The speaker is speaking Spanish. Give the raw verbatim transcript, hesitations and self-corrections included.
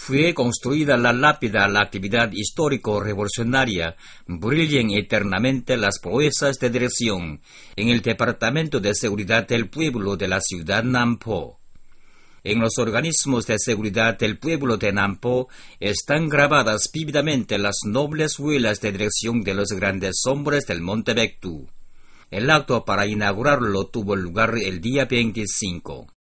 fue construida la lápida a la actividad histórico-revolucionaria, brillen eternamente las proezas de dirección en el Departamento de Seguridad del Pueblo de la ciudad Nampo. En los organismos de seguridad del pueblo de Nampo están grabadas vívidamente las nobles huellas de dirección de los grandes hombres del Monte Baekdu. El acto para inaugurarlo tuvo lugar el día veinticinco.